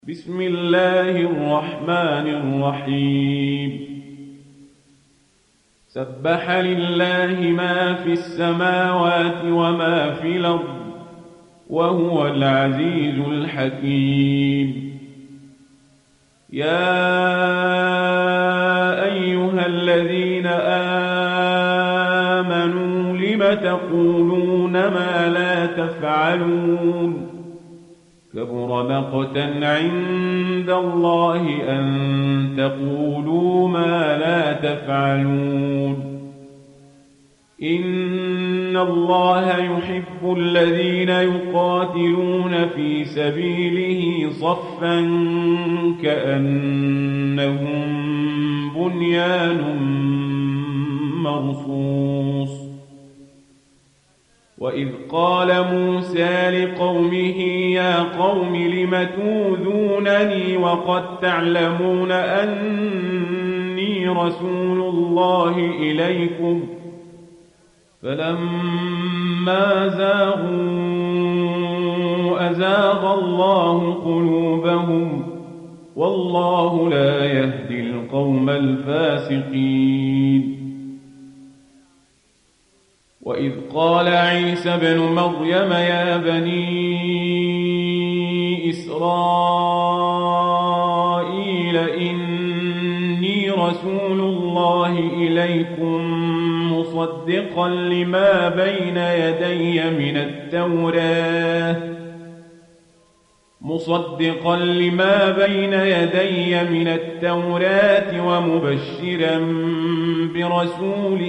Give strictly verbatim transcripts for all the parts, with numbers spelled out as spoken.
بسم الله الرحمن الرحيم سبح لله ما في السماوات وما في الأرض وهو العزيز الحكيم. يا أيها الذين آمنوا لم تقولون ما لا تفعلون كبر مقتا عند الله أن تقولوا ما لا تفعلون. إن الله يحب الذين يقاتلون في سبيله صفا كأنهم بنيان مرصوص. وإذ قال موسى لقومه يا قوم لم توذونني وقد تعلمون أني رسول الله إليكم فلما زاغوا أزاغ الله قلوبهم والله لا يهدي القوم الفاسقين. وإذ قال عيسى ابن مريم يا بني إسرائيل إني رسول الله إليكم مصدقا لما بين يدي من التوراة مصدقا لما بين يدي من التوراة ومبشرا برسول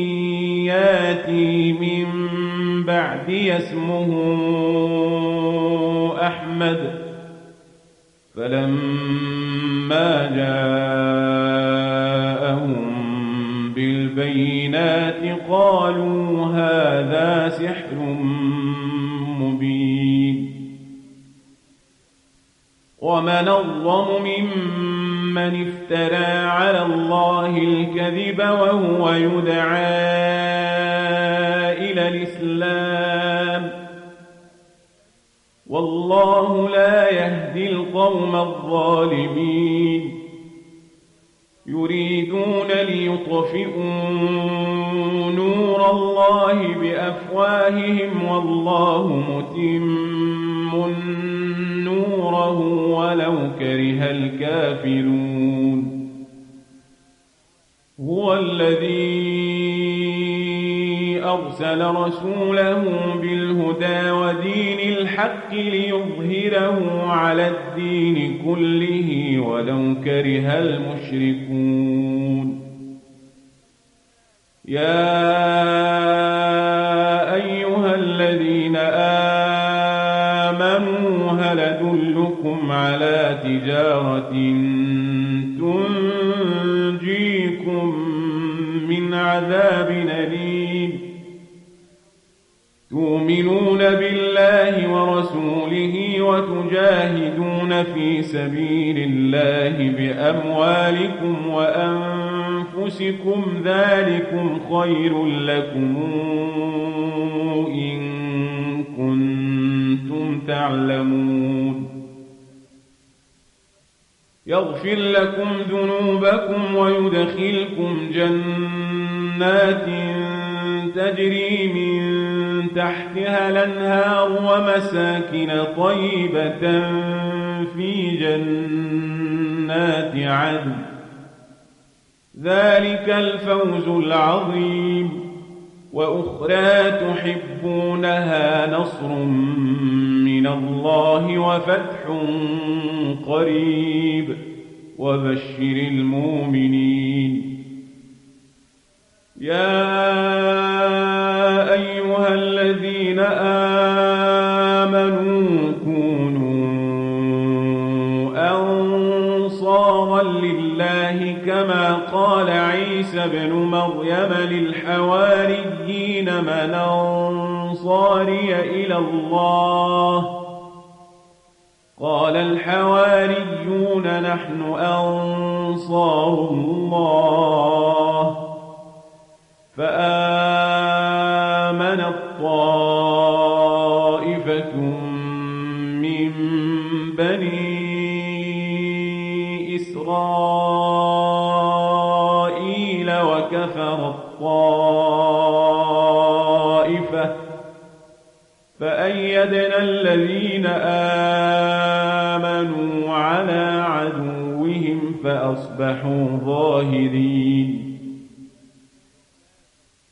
ياتي من بعدي اسمه أحمد. فلما جاءهم بالبينات قالوا هذا سحر مبين. ومن أظلم ممن افترى على الله الكذب وهو يدعى إلى الإسلام والله لا يهدي القوم الظالمين. يريدون ليطفئوا نور الله بأفواههم والله متم نوره ولو كره الكافرون. هو الذي أرسل رسوله بالهدى ودين الحق ليظهره على الدين كله ولو كره المشركون. يا أيها الذين آمنوا هل أدلكم على تجارة تنجيكم من عذاب أليم تؤمنون بالله ورسوله وتجاهدون في سبيل الله بأموالكم وأنفسكم ذلكم خير لكم إن كنتم تعلمون. يغفر لكم ذنوبكم ويدخلكم جنات تجري من تحتها الأنهار ومساكن طيبة في جنات عدن ذلك الفوز العظيم. وأخرى تحبونها نصر من الله وفتح قريب وبشر المؤمنين. يا أيها الذين آمنوا كونوا أنصارا لله كما قال عيسى ابن مريم للحواريين من أنصاري إلى الله قال الحواريون نحن أنصار الله. فآمنت طائفة من بني قيل وكفر الطائفة فأيدنا الذين آمنوا على عدوهم فأصبحوا ظاهرين